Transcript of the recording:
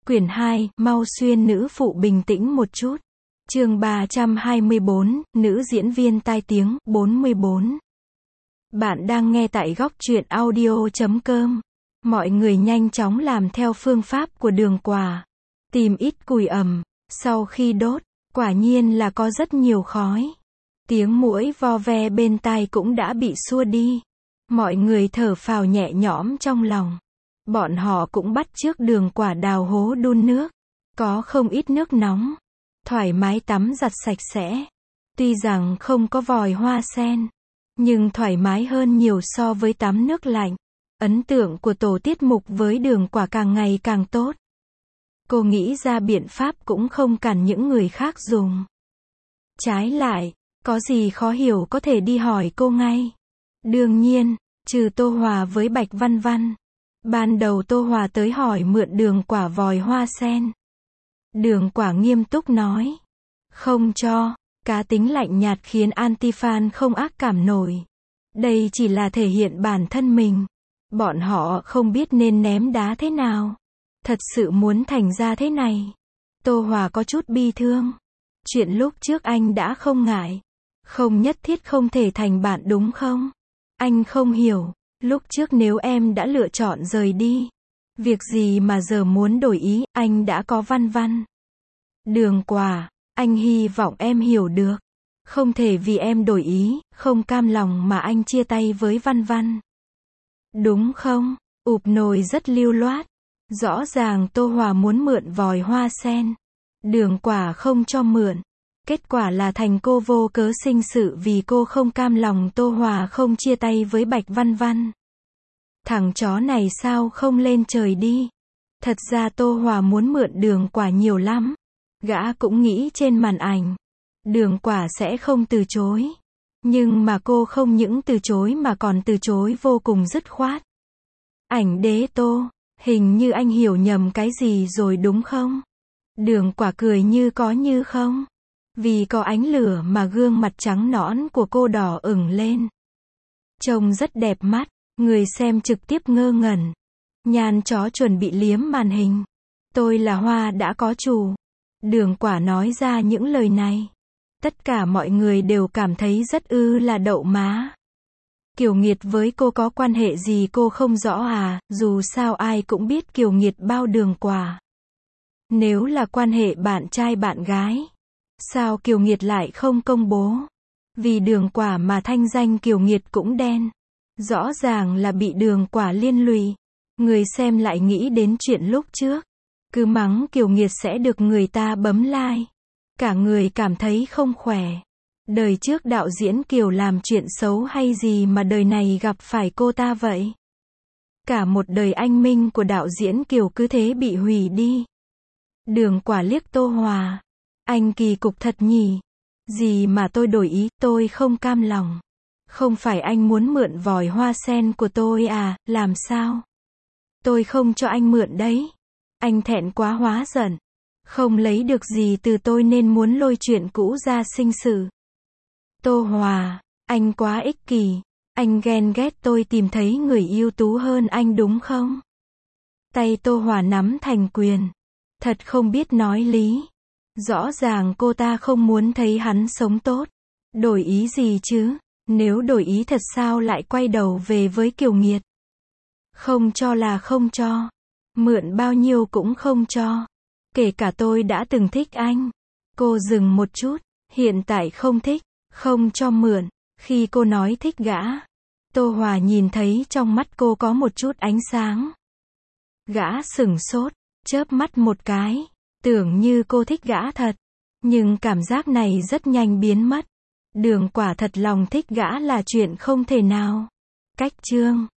Quyển 2, mau xuyên nữ phụ bình tĩnh một chút. Chương 324, nữ diễn viên tai tiếng, 44. Bạn đang nghe tại góc truyện audio.com. Mọi người nhanh chóng làm theo phương pháp của Đường Quả. Tìm ít củi ẩm, sau khi đốt, quả nhiên là có rất nhiều khói. Tiếng muỗi vo ve bên tai cũng đã bị xua đi. Mọi người thở phào nhẹ nhõm trong lòng. Bọn họ cũng bắt chước Đường Quả đào hố đun nước. Có không ít nước nóng. Thoải mái tắm giặt sạch sẽ. Tuy rằng không có vòi hoa sen, nhưng thoải mái hơn nhiều so với tắm nước lạnh. Ấn tượng của tổ tiết mục với Đường Quả càng ngày càng tốt. Cô nghĩ ra biện pháp cũng không cản những người khác dùng. Trái lại, có gì khó hiểu có thể đi hỏi cô ngay. Đương nhiên, trừ Tô Hòa với Bạch Văn Văn. Ban đầu Tô Hòa tới hỏi mượn Đường Quả vòi hoa sen. Đường Quả nghiêm túc nói. Không cho, cá tính lạnh nhạt khiến anti-fan không ác cảm nổi. Đây chỉ là thể hiện bản thân mình. Bọn họ không biết nên ném đá thế nào. Thật sự muốn thành ra thế này. Tô Hòa có chút bi thương. Chuyện lúc trước anh đã không ngại. Không nhất thiết không thể thành bạn đúng không? Anh không hiểu. Lúc trước nếu em đã lựa chọn rời đi, việc gì mà giờ muốn đổi ý, anh đã có Văn Văn. Đường Quả, anh hy vọng em hiểu được. Không thể vì em đổi ý, không cam lòng mà anh chia tay với Văn Văn. Đúng không? Ụp nồi rất lưu loát. Rõ ràng Tô Hòa muốn mượn vòi hoa sen. Đường Quả không cho mượn. Kết quả là thành cô vô cớ sinh sự vì cô không cam lòng Tô Hòa không chia tay với Bạch Văn Văn. Thằng chó này sao không lên trời đi. Thật ra Tô Hòa muốn mượn Đường Quả nhiều lắm. Gã cũng nghĩ trên màn ảnh Đường Quả sẽ không từ chối. Nhưng mà cô không những từ chối mà còn từ chối vô cùng dứt khoát. Ảnh đế Tô, hình như anh hiểu nhầm cái gì rồi đúng không? Đường Quả cười như có như không. Vì có ánh lửa mà gương mặt trắng nõn của cô đỏ ửng lên. Trông rất đẹp mắt, người xem trực tiếp ngơ ngẩn. Nhan chó chuẩn bị liếm màn hình. Tôi là hoa đã có chủ. Đường Quả nói ra những lời này. Tất cả mọi người đều cảm thấy rất là đậu má. Kiều Nghiệt với cô có quan hệ gì cô không rõ à, dù sao ai cũng biết Kiều Nghiệt bao Đường Quả. Nếu là quan hệ bạn trai bạn gái, sao Kiều Nghiệt lại không công bố? Vì Đường Quả mà thanh danh Kiều Nghiệt cũng đen. Rõ ràng là bị Đường Quả liên lụy. Người xem lại nghĩ đến chuyện lúc trước. Cứ mắng Kiều Nghiệt sẽ được người ta bấm like. Cả người cảm thấy không khỏe. Đời trước đạo diễn Kiều làm chuyện xấu hay gì mà đời này gặp phải cô ta vậy? Cả một đời anh minh của đạo diễn Kiều cứ thế bị hủy đi. Đường Quả liếc Tô Hòa. Anh kỳ cục thật nhỉ. Gì mà tôi đổi ý, tôi không cam lòng. Không phải anh muốn mượn vòi hoa sen của tôi à, làm sao? Tôi không cho anh mượn đấy. Anh thẹn quá hóa giận. Không lấy được gì từ tôi nên muốn lôi chuyện cũ ra sinh sự. Tô Hòa, anh quá ích kỷ. Anh ghen ghét tôi tìm thấy người ưu tú hơn anh đúng không? Tay Tô Hòa nắm thành quyền. Thật không biết nói lý. Rõ ràng cô ta không muốn thấy hắn sống tốt. Đổi ý gì chứ? Nếu đổi ý thật sao lại quay đầu về với Kiều Nghiệt? Không cho là không cho. Mượn bao nhiêu cũng không cho. Kể cả tôi đã từng thích anh. Cô dừng một chút. Hiện tại không thích. Không cho mượn. Khi cô nói thích gã, Tô Hòa nhìn thấy trong mắt cô có một chút ánh sáng. Gã sửng sốt. Chớp mắt một cái. Tưởng như cô thích gã thật. Nhưng cảm giác này rất nhanh biến mất. Đường Quả thật lòng thích gã là chuyện không thể nào. Cách chương